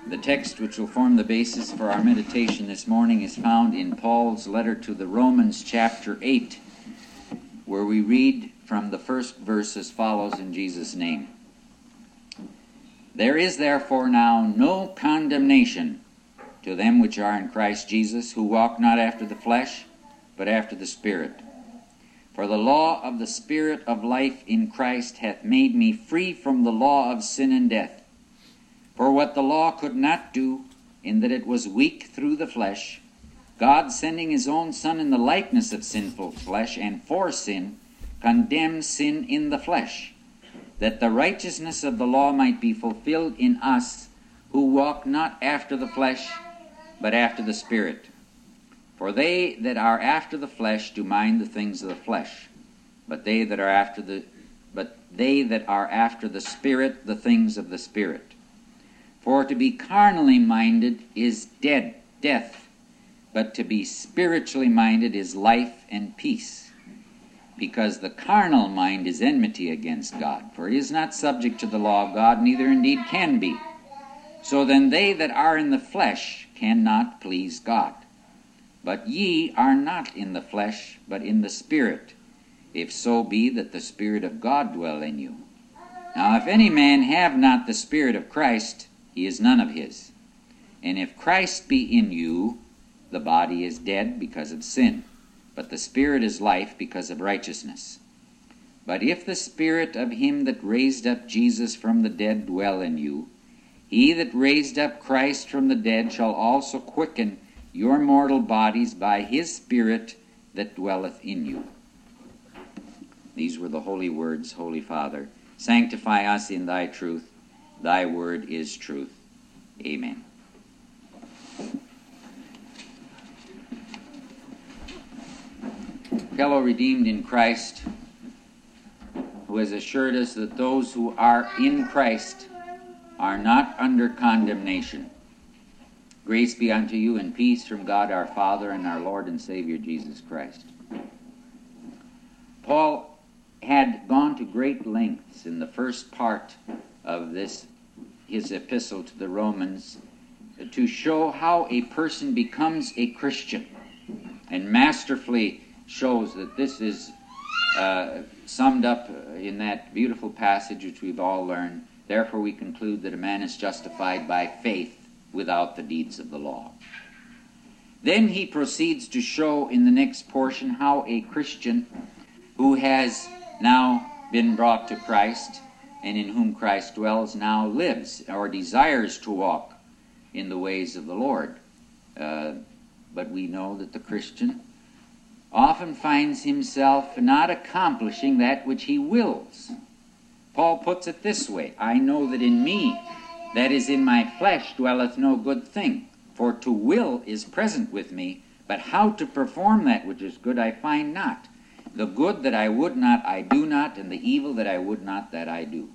The text which will form the basis for our meditation this morning is found in Paul's letter to the Romans, chapter 8, where we read from the first verse as follows in Jesus' name. There is therefore now no condemnation to them which are in Christ Jesus, who walk not after the flesh, but after the Spirit. For the law of the Spirit of life in Christ hath made me free from the law of sin and death. For what the law could not do, in that it was weak through the flesh, God, sending his own Son in the likeness of sinful flesh, and for sin, condemned sin in the flesh, that the righteousness of the law might be fulfilled in us, who walk not after the flesh, but after the Spirit. For they that are after the flesh do mind the things of the flesh, but they that are after the Spirit, the things of the Spirit. For to be carnally minded is death, but to be spiritually minded is life and peace. Because the carnal mind is enmity against God, for it is not subject to the law of God, neither indeed can be. So then they that are in the flesh cannot please God. But ye are not in the flesh, but in the Spirit, if so be that the Spirit of God dwell in you. Now if any man have not the Spirit of Christ, he is none of his. And if Christ be in you, the body is dead because of sin, but the Spirit is life because of righteousness. But if the Spirit of him that raised up Jesus from the dead dwell in you, he that raised up Christ from the dead shall also quicken your mortal bodies by his Spirit that dwelleth in you. These were the holy words, Holy Father. Sanctify us in thy truth. Thy word is truth. Amen. Fellow redeemed in Christ, who has assured us that those who are in Christ are not under condemnation. Grace be unto you and peace from God our Father and our Lord and Savior Jesus Christ. Paul had gone to great lengths in the first part of his epistle to the Romans to show how a person becomes a Christian, and masterfully shows that this is summed up in that beautiful passage which we've all learned. Therefore we conclude that a man is justified by faith without the deeds of the law. Then he proceeds to show in the next portion how a Christian who has now been brought to Christ and in whom Christ dwells now lives or desires to walk in the ways of the Lord. But we know that the Christian often finds himself not accomplishing that which he wills. Paul puts it this way: I know that in me, that is in my flesh, dwelleth no good thing. For to will is present with me, but how to perform that which is good I find not. The good that I would not I do not, and the evil that I would not that I do.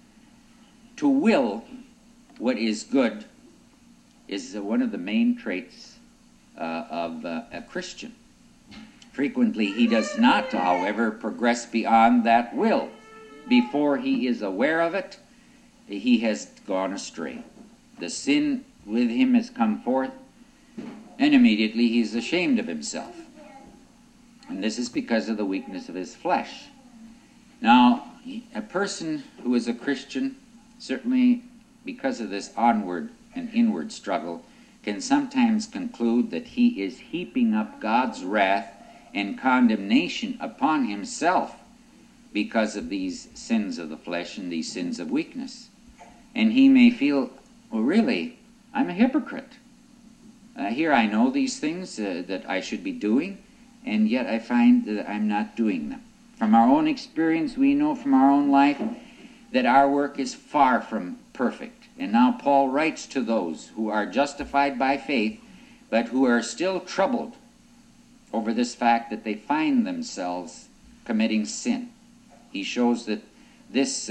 To will what is good is one of the main traits of a Christian. Frequently he does not, however, progress beyond that will. Before he is aware of it, he has gone astray. The sin with him has come forth, and immediately he is ashamed of himself. And this is because of the weakness of his flesh. Now, a person who is a Christian, certainly because of this onward and inward struggle, can sometimes conclude that he is heaping up God's wrath and condemnation upon himself because of these sins of the flesh and these sins of weakness. And he may feel, well, really, I'm a hypocrite. Here I know these things that I should be doing, and yet I find that I'm not doing them. From our own experience, we know from our own life that our work is far from perfect. And now Paul writes to those who are justified by faith, but who are still troubled over this fact that they find themselves committing sin. He shows that this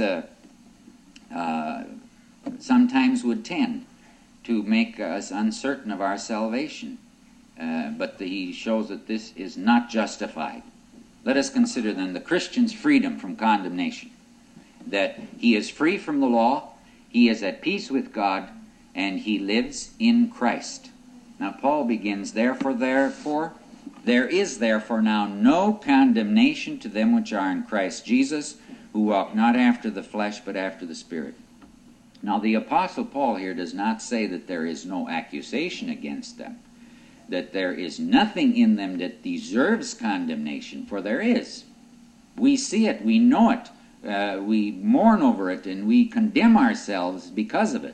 sometimes would tend to make us uncertain of our salvation. But he shows that this is not justified. Let us consider then the Christian's freedom from condemnation. That he is free from the law, he is at peace with God, and he lives in Christ. Now Paul begins, therefore, there is therefore now no condemnation to them which are in Christ Jesus, who walk not after the flesh, but after the Spirit. Now the Apostle Paul here does not say that there is no accusation against them, that there is nothing in them that deserves condemnation, for there is. We see it, we know it, we mourn over it, and we condemn ourselves because of it.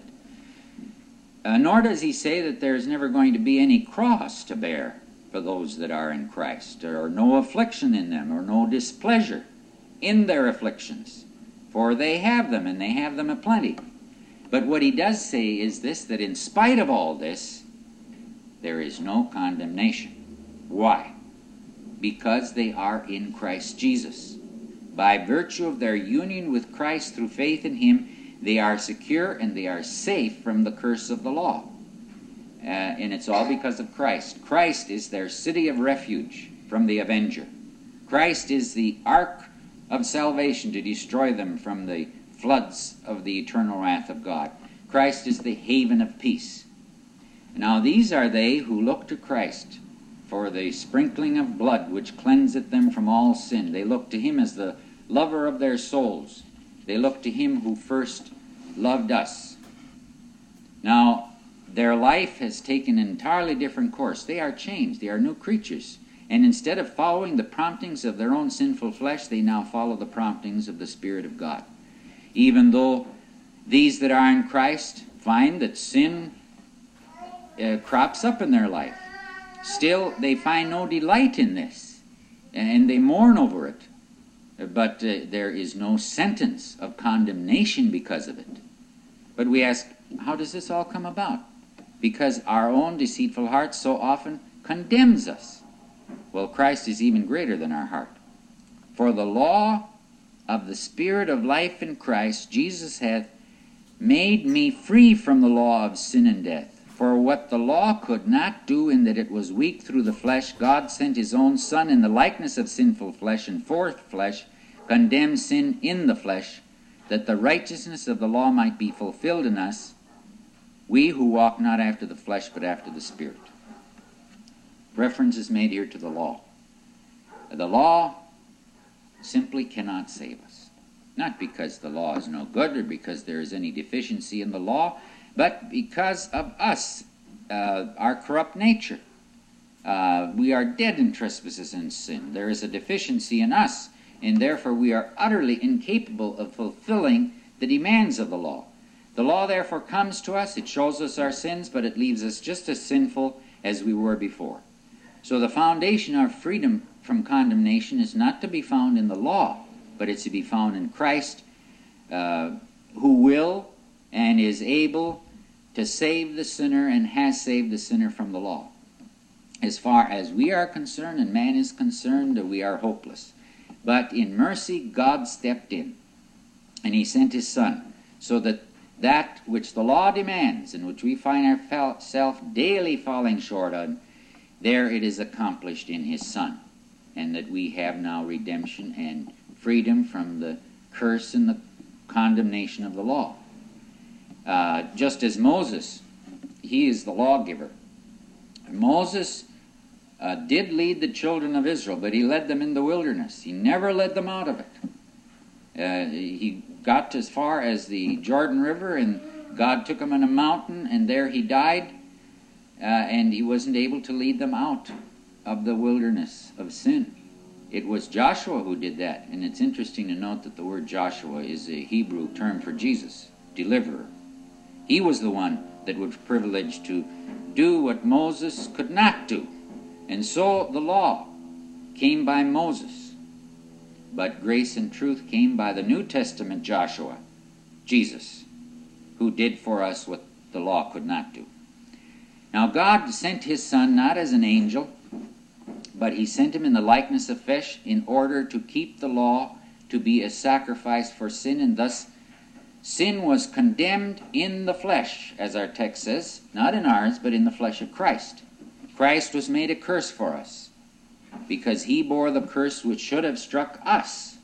Nor does he say that there is never going to be any cross to bear for those that are in Christ, or no affliction in them, or no displeasure in their afflictions, for they have them, and they have them aplenty. But what he does say is this, that in spite of all this, there is no condemnation. Why? Because they are in Christ Jesus. By virtue of their union with Christ through faith in him, they are secure and they are safe from the curse of the law. And it's all because of Christ. Christ is their city of refuge from the avenger. Christ is the ark of salvation to destroy them from the floods of the eternal wrath of God. Christ is the haven of peace. Now these are they who look to Christ for the sprinkling of blood which cleanseth them from all sin. They look to him as the lover of their souls. They look to him who first loved us. Now, their life has taken an entirely different course. They are changed. They are new creatures. And instead of following the promptings of their own sinful flesh, they now follow the promptings of the Spirit of God. Even though these that are in Christ find that sin crops up in their life, still they find no delight in this, and they mourn over it. But there is no sentence of condemnation because of it. But we ask, how does this all come about? Because our own deceitful heart so often condemns us. Well, Christ is even greater than our heart. For the law of the Spirit of life in Christ Jesus hath made me free from the law of sin and death. For what the law could not do, in that it was weak through the flesh, God sent his own Son in the likeness of sinful flesh, and for flesh condemned sin in the flesh, that the righteousness of the law might be fulfilled in us, we who walk not after the flesh, but after the Spirit. Reference is made here to the law. The law simply cannot save us. Not because the law is no good or because there is any deficiency in the law, but because of us, our corrupt nature. We are dead in trespasses and sin. There is a deficiency in us, and therefore we are utterly incapable of fulfilling the demands of the law. The law therefore comes to us, it shows us our sins, but it leaves us just as sinful as we were before. So the foundation of freedom from condemnation is not to be found in the law, but it's to be found in Christ, who will and is able to save the sinner and has saved the sinner from the law. As far as we are concerned and man is concerned, we are hopeless. But in mercy, God stepped in, and he sent his Son, so that that which the law demands, and which we find ourselves daily falling short on, there it is accomplished in his Son, and that we have now redemption and freedom from the curse and the condemnation of the law. Just as Moses, he is the lawgiver. Moses did lead the children of Israel, but he led them in the wilderness. He never led them out of it. He got as far as the Jordan River, and God took him on a mountain, and there he died, and he wasn't able to lead them out of the wilderness of sin. It was Joshua who did that, and it's interesting to note that the word Joshua is a Hebrew term for Jesus, deliverer. He was the one that was privileged to do what Moses could not do. And so the law came by Moses, but grace and truth came by the New Testament Joshua, Jesus, who did for us what the law could not do. Now God sent his Son not as an angel, but he sent him in the likeness of flesh in order to keep the law to be a sacrifice for sin, and thus sin was condemned in the flesh, as our text says, not in ours, but in the flesh of Christ. Christ was made a curse for us, because he bore the curse which should have struck us.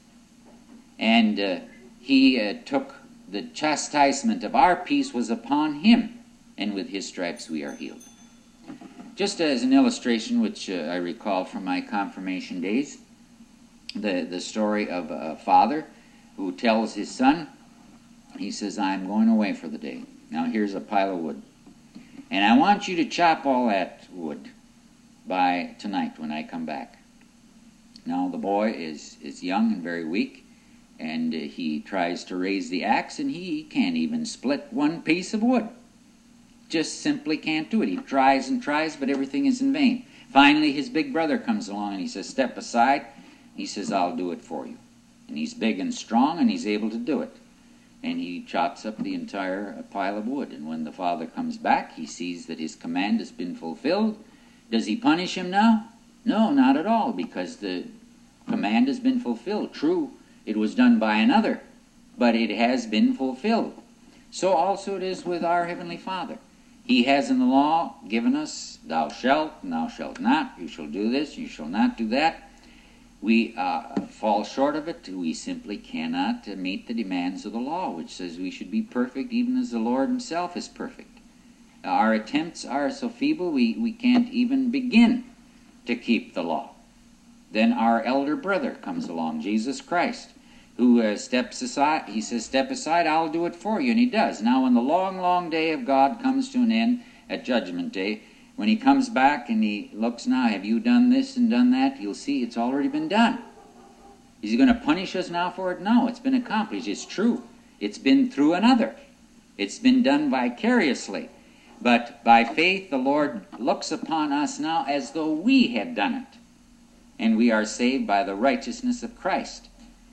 And he took the chastisement of our peace was upon him, and with his stripes we are healed. Just as an illustration, which I recall from my confirmation days, the story of a father who tells his son, he says, I'm going away for the day. Now here's a pile of wood. And I want you to chop all that wood by tonight when I come back. Now the boy is young and very weak, and he tries to raise the axe, and he can't even split one piece of wood. Just simply can't do it. He tries and tries, but everything is in vain. Finally, his big brother comes along, and he says, step aside. He says, I'll do it for you. And he's big and strong, and he's able to do it. And he chops up the entire pile of wood. And when the father comes back, he sees that his command has been fulfilled. Does he punish him now? No, not at all, because the command has been fulfilled. True, it was done by another, but it has been fulfilled. So also it is with our Heavenly Father. He has in the law given us, thou shalt, and thou shalt not, you shall do this, you shall not do that. We fall short of it. We simply cannot meet the demands of the law, which says we should be perfect even as the Lord himself is perfect. Our attempts are so feeble we can't even begin to keep the law. Then our elder brother comes along, Jesus Christ, who steps aside. He says, step aside, I'll do it for you. And he does. Now when the long, long day of God comes to an end at Judgment Day, when he comes back and he looks now, have you done this and done that? You'll see it's already been done. Is he going to punish us now for it? No, it's been accomplished. It's true. It's been through another. It's been done vicariously. But by faith, the Lord looks upon us now as though we had done it. And we are saved by the righteousness of Christ.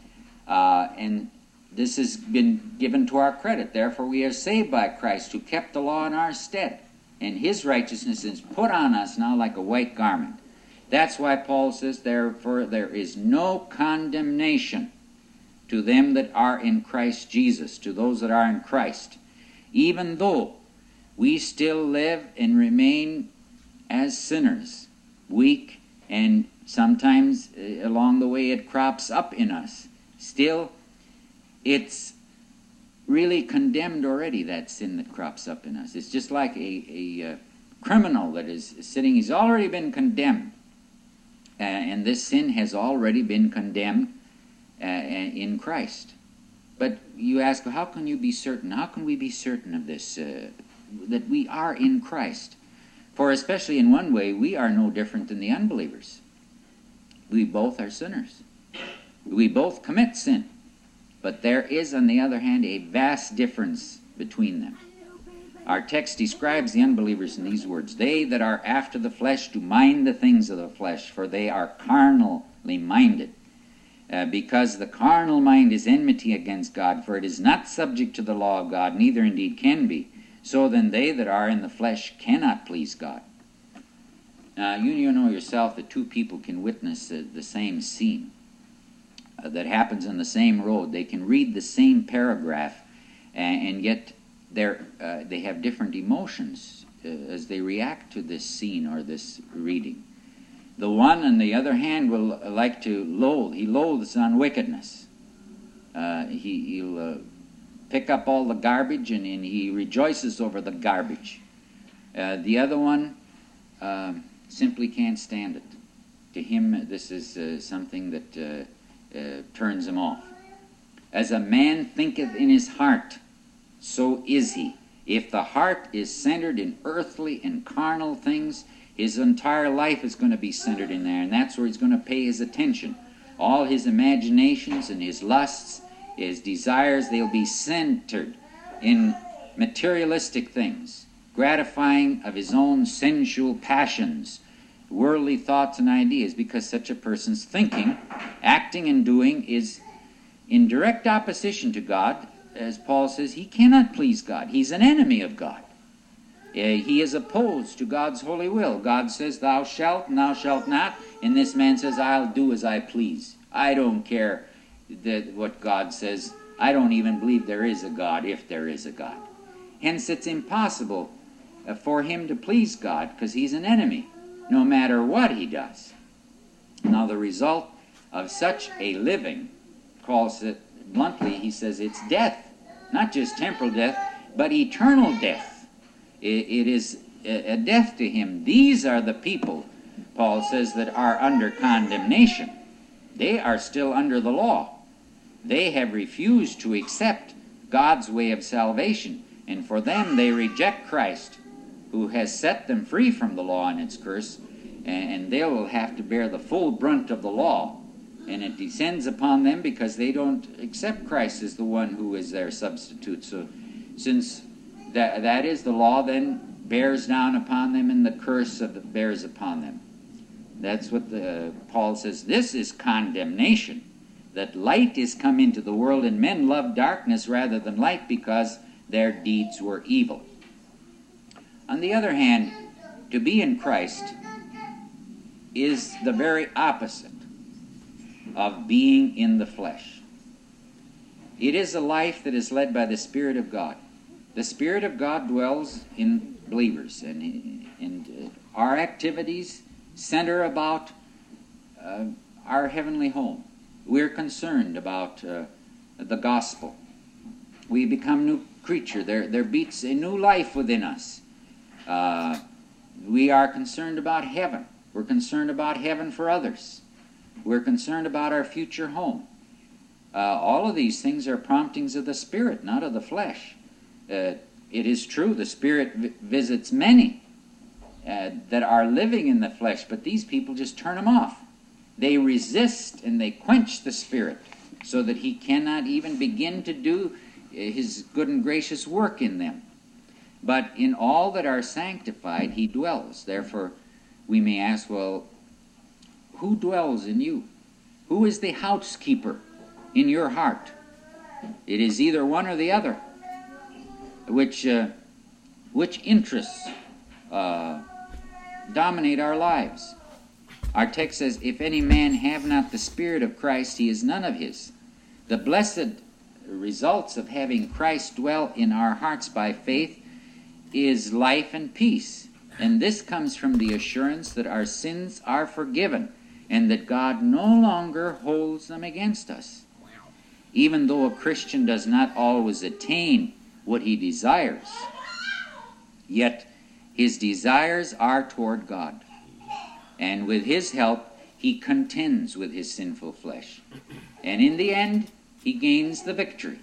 And this has been given to our credit. Therefore, we are saved by Christ, who kept the law in our stead. And his righteousness is put on us now like a white garment. That's why Paul says, therefore there is no condemnation to them that are in Christ Jesus, to those that are in Christ. Even though we still live and remain as sinners, weak, and sometimes along the way it crops up in us. Still, it's really condemned already, that sin that crops up in us. It's just like a criminal that is sitting. He's already been condemned. And this sin has already been condemned in Christ. But you ask, well, how can you be certain? How can we be certain of this, that we are in Christ? For especially in one way, we are no different than the unbelievers. We both are sinners. We both commit sin. But there is, on the other hand, a vast difference between them. Our text describes the unbelievers in these words. They that are after the flesh do mind the things of the flesh, for they are carnally minded. Because the carnal mind is enmity against God, for it is not subject to the law of God, neither indeed can be. So then they that are in the flesh cannot please God. Now, you know yourself that two people can witness the same scene that happens on the same road. They can read the same paragraph, and yet they have different emotions as they react to this scene or this reading. The one, on the other hand, will like to loathe. He loathes on wickedness. He'll pick up all the garbage, and he rejoices over the garbage. The other one simply can't stand it. To him, this is something that turns him off. As a man thinketh in his heart, so is he. If the heart is centered in earthly and carnal things, his entire life is going to be centered in there, and that's where he's going to pay his attention. All his imaginations and his lusts, his desires, they'll be centered in materialistic things, gratifying of his own sensual passions, worldly thoughts and ideas, because such a person's thinking, acting, and doing is in direct opposition to God. As Paul says, he cannot please God. He's an enemy of God. He is opposed to God's holy will. God says, thou shalt and thou shalt not, and this man says, I'll do as I please. I don't care what God says. I don't even believe there is a God, if there is a God. Hence, it's impossible for him to please God, because he's an enemy, no matter what he does. Now, the result of such a living, calls it bluntly, he says it's death. Not just temporal death, but eternal death. It is a death to him. These are the people, Paul says, that are under condemnation. They are still under the law. They have refused to accept God's way of salvation, and for them they reject Christ, who has set them free from the law and its curse, and they will have to bear the full brunt of the law. And it descends upon them because they don't accept Christ as the one who is their substitute. So since that is the law, then bears down upon them, and the curse bears upon them. That's what Paul says. This is condemnation, that light is come into the world, and men love darkness rather than light because their deeds were evil. On the other hand, to be in Christ is the very opposite of being in the flesh. It is a life that is led by the Spirit of God. The Spirit of God dwells in believers, and our activities center about our heavenly home. We're concerned about the gospel. We become new creature. There beats a new life within us. We are concerned about heaven. We're concerned about heaven for others. We're concerned about our future home. All of these things are promptings of the Spirit, not of the flesh. It is true, the Spirit visits many that are living in the flesh, but these people just turn him off. They resist and they quench the Spirit so that he cannot even begin to do his good and gracious work in them. But in all that are sanctified, he dwells. Therefore, we may ask, well, who dwells in you? Who is the housekeeper in your heart? It is either one or the other. Which interests dominate our lives? Our text says, if any man have not the Spirit of Christ, he is none of his. The blessed results of having Christ dwell in our hearts by faith is life and peace. And this comes from the assurance that our sins are forgiven and that God no longer holds them against us. Even though a Christian does not always attain what he desires, yet his desires are toward God. And with his help, he contends with his sinful flesh. And in the end, he gains the victory.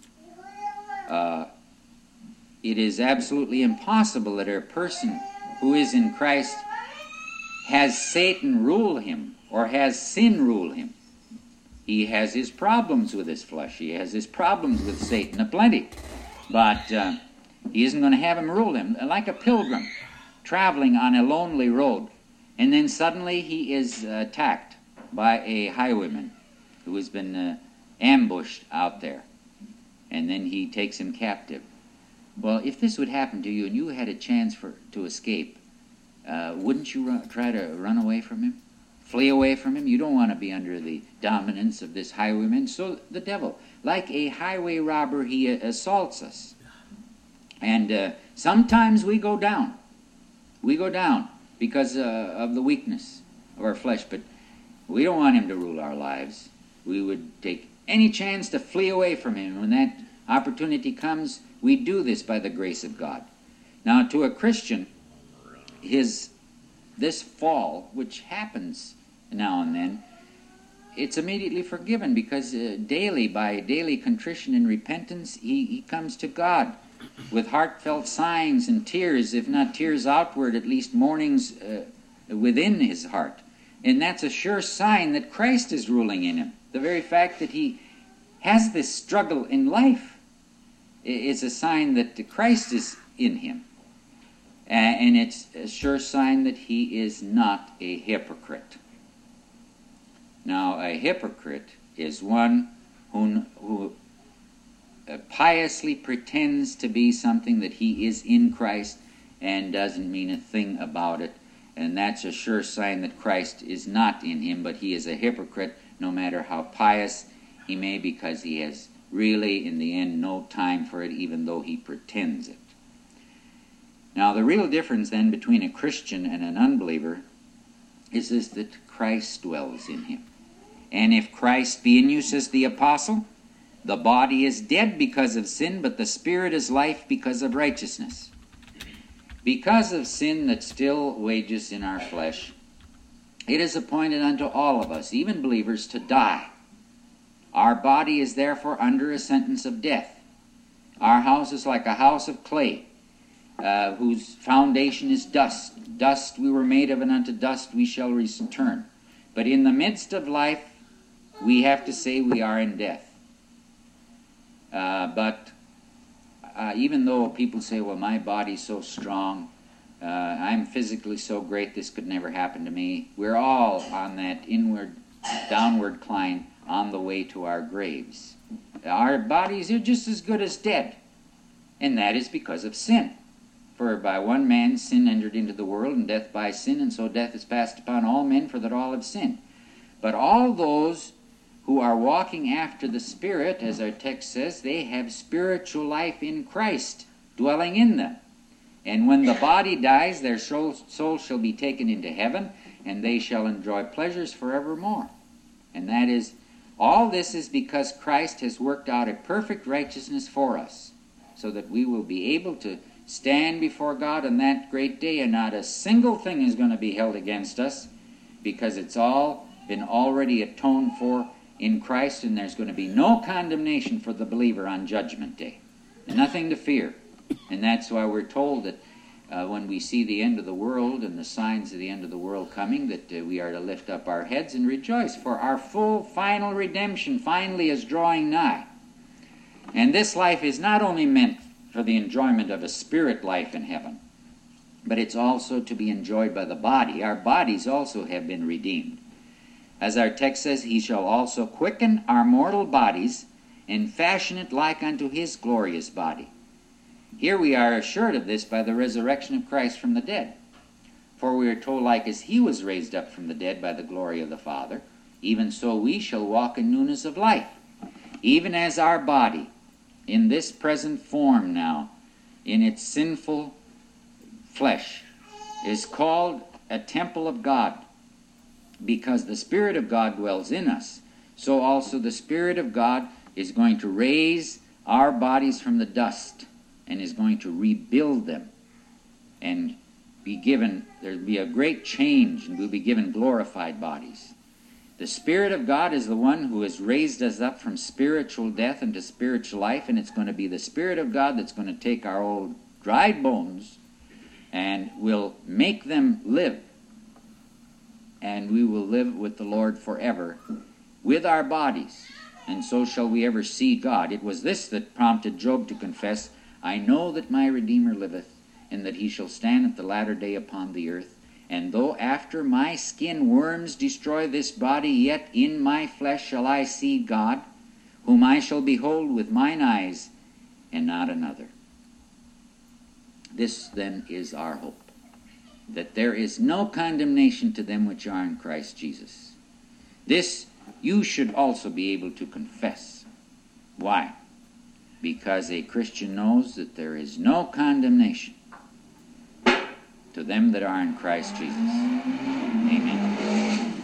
It is absolutely impossible that a person who is in Christ has Satan rule him or has sin rule him. He has his problems with his flesh. He has his problems with Satan aplenty. But he isn't going to have him rule him. Like a pilgrim traveling on a lonely road, and then suddenly he is attacked by a highwayman who has been ambushed out there, and then he takes him captive. Well, if this would happen to you and you had a chance to escape, wouldn't you try to run away from him? Flee away from him? You don't want to be under the dominance of this highwayman. So the devil, like a highway robber, he assaults us. And sometimes we go down. We go down because of the weakness of our flesh. But we don't want him to rule our lives. We would take any chance to flee away from him. When that opportunity comes, we do this by the grace of God. Now, to a Christian, this fall, which happens now and then, it's immediately forgiven because daily, by daily contrition and repentance, he comes to God with heartfelt sighings and tears, if not tears outward, at least mournings within his heart. And that's a sure sign that Christ is ruling in him. The very fact that he has this struggle in life is a sign that Christ is in him. And it's a sure sign that he is not a hypocrite. Now, a hypocrite is one who piously pretends to be something that he is in Christ and doesn't mean a thing about it. And that's a sure sign that Christ is not in him, but he is a hypocrite no matter how pious he may, because he has really, in the end, no time for it, even though he pretends it. Now, the real difference then between a Christian and an unbeliever is this, that Christ dwells in him. And if Christ be in you, says the apostle, the body is dead because of sin, but the spirit is life because of righteousness. Because of sin that still wages in our flesh, it is appointed unto all of us, even believers, to die. Our body is therefore under a sentence of death. Our house is like a house of clay, whose foundation is dust. Dust we were made of, and unto dust we shall return. But in the midst of life, we have to say we are in death. But even though people say, well, my body's so strong, I'm physically so great, this could never happen to me, we're all on that inward, downward climb on the way to our graves. Our bodies are just as good as dead, and that is because of sin. For by one man sin entered into the world, and death by sin, and so death is passed upon all men, for that all have sinned. But all those who are walking after the Spirit, as our text says, they have spiritual life in Christ dwelling in them. And when the body dies, their soul shall be taken into heaven, and they shall enjoy pleasures forevermore. And that is, all this is because Christ has worked out a perfect righteousness for us, so that we will be able to stand before God on that great day, and not a single thing is going to be held against us, because it's all been already atoned for in Christ, and there's going to be no condemnation for the believer on Judgment Day. Nothing to fear. And that's why we're told that when we see the end of the world and the signs of the end of the world coming, that we are to lift up our heads and rejoice, for our full final redemption finally is drawing nigh. And this life is not only meant for the enjoyment of a spirit life in heaven, but it's also to be enjoyed by the body. Our bodies also have been redeemed. As our text says, he shall also quicken our mortal bodies and fashion it like unto his glorious body. Here we are assured of this by the resurrection of Christ from the dead. For we are told, like as he was raised up from the dead by the glory of the Father, even so we shall walk in newness of life. Even as our body, in this present form now, in its sinful flesh, is called a temple of God, because the Spirit of God dwells in us, so also the Spirit of God is going to raise our bodies from the dust and is going to rebuild them and there'll be a great change, and we'll be given glorified bodies. The Spirit of God is the one who has raised us up from spiritual death into spiritual life, and it's going to be the Spirit of God that's going to take our old dried bones and will make them live. And we will live with the Lord forever with our bodies, and so shall we ever see God. It was this that prompted Job to confess, I know that my Redeemer liveth, and that he shall stand at the latter day upon the earth. And though after my skin worms destroy this body, yet in my flesh shall I see God, whom I shall behold with mine eyes, and not another. This then is our hope, that there is no condemnation to them which are in Christ Jesus. This you should also be able to confess. Why? Because a Christian knows that there is no condemnation to them that are in Christ Jesus. Amen.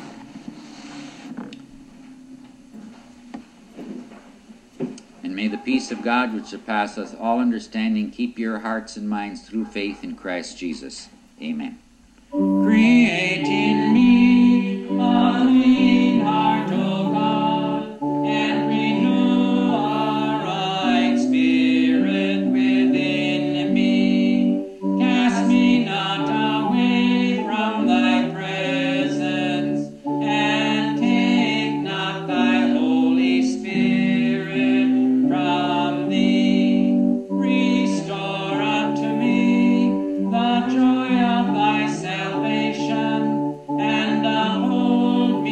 And may the peace of God, which surpasses all understanding, keep your hearts and minds through faith in Christ Jesus. Amen. Create in me a clean heart, O God, and renew a right spirit within me. Cast me not away from thy presence, and take not thy Holy Spirit from thee. Restore unto me the joy of thy salvation, and uphold me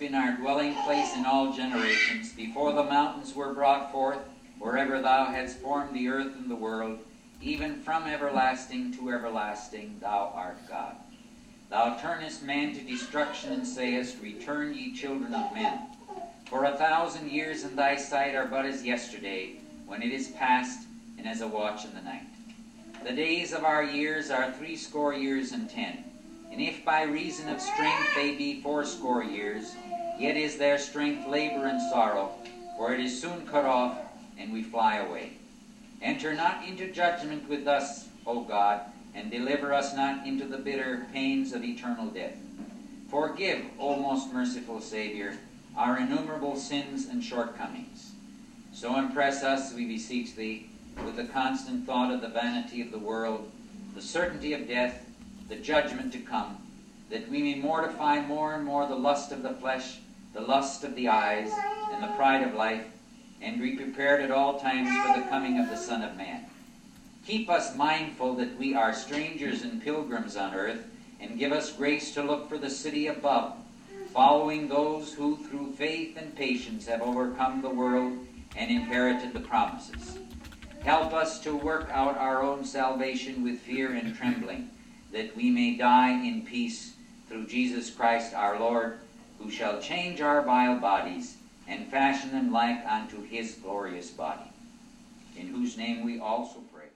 been our dwelling place in all generations, before the mountains were brought forth, wherever thou hadst formed the earth and the world, even from everlasting to everlasting, thou art God. Thou turnest man to destruction, and sayest, Return, ye children of men. For 1,000 years in thy sight are but as yesterday, when it is past, and as a watch in the night. The days of our years are 80 years and 10. And if by reason of strength they be 80 years, yet is their strength labor and sorrow, for it is soon cut off, and we fly away. Enter not into judgment with us, O God, and deliver us not into the bitter pains of eternal death. Forgive, O most merciful Savior, our innumerable sins and shortcomings. So impress us, we beseech thee, with the constant thought of the vanity of the world, the certainty of death, the judgment to come, that we may mortify more and more the lust of the flesh, the lust of the eyes, and the pride of life, and be prepared at all times for the coming of the Son of Man. Keep us mindful that we are strangers and pilgrims on earth, and give us grace to look for the city above, following those who through faith and patience have overcome the world and inherited the promises. Help us to work out our own salvation with fear and trembling, that we may die in peace through Jesus Christ our Lord, who shall change our vile bodies and fashion them like unto his glorious body, in whose name we also pray.